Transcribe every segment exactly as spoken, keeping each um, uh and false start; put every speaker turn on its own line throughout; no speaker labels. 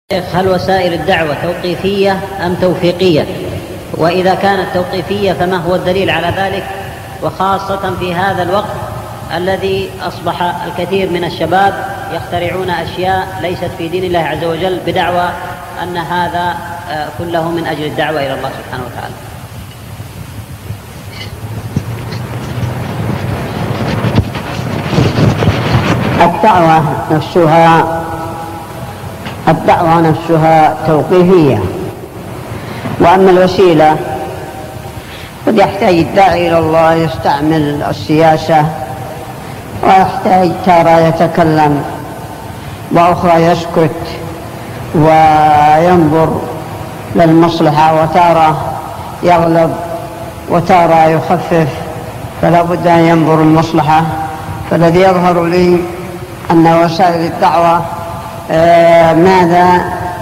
هل وسائل الدعوة توقيفية أم توفيقية؟ وإذا كانت توقيفية فما هو الدليل على ذلك، وخاصة في هذا الوقت الذي أصبح الكثير من الشباب يخترعون أشياء ليست في دين الله عز وجل بدعوى أن هذا كله من أجل الدعوة إلى الله سبحانه وتعالى.
الدعوة نفسها الدعوة نفسها توقيفية، وأما الوسيلة قد يحتاج الداعي إلى الله يستعمل السياسة، ويحتاج تارة يتكلم وأخرى يسكت وينظر للمصلحة، وتارة يغلب وتارة يخفف، فلا بد أن ينظر المصلحة. فالذي يظهر لي أن وسائل الدعوة آه ماذا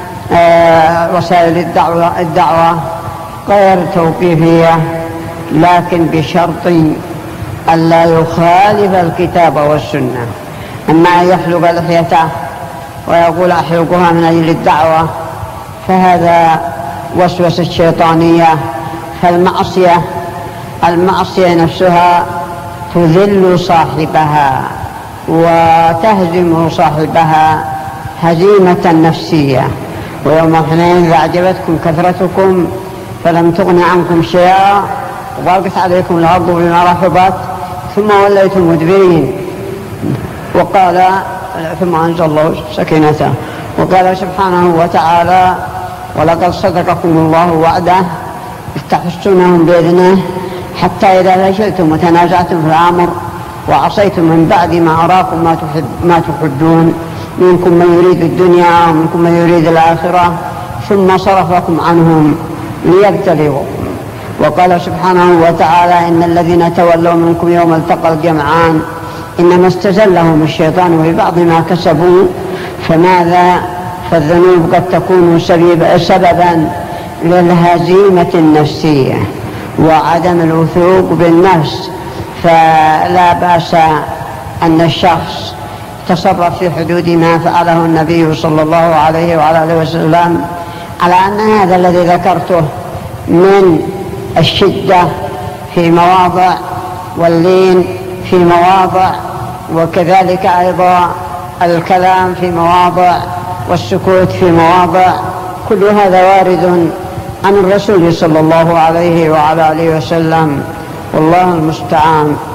آه وسائل الدعوة, الدعوة غير توقيفية، لكن بشرط ألا يخالف الكتاب والسنة. أما أن يحلق لحيته ويقول أحلقها من أجل الدعوة فهذا وسوسة شيطانية. فالمعصية المعصية نفسها تذل صاحبها وتهزم صاحبها هزيمة نفسية. ويوم حنين إذا أعجبتكم كثرتكم فلم تغن عنكم شيئا وضاقت عليكم الأرض بما رحبت ثم وليتم مدبرين. وقال ثم أنزل الله سكينته، وقال سبحانه وتعالى: ولقد صدقكم الله وعده إذ تحسونهم بإذنه حتى إذا فشلتم وتنازعتم في الأمر وعصيتم من بعد ما أراكم ما, تحب ما تحبون منكم من يريد الدنيا ومنكم من يريد الآخرة ثم صرفكم عنهم ليبتليكم. وقال سبحانه وتعالى: إن الذين تولوا منكم يوم التقى الجمعان إنما استزلهم الشيطان ببعض ما كسبوا. فماذا؟ فالذنوب قد تكون سببا للهزيمة النفسية وعدم الوثوق بالنفس. فلا بأس أن الشخص تصرف في حدود ما فعله النبي صلى الله عليه وعلى آله وسلم، على أن هذا الذي ذكرته من الشدة في مواضع واللين في مواضع، وكذلك أيضا الكلام في مواضع والسكوت في مواضع، كل هذا وارد عن الرسول صلى الله عليه وعلى آله وسلم، والله المستعان.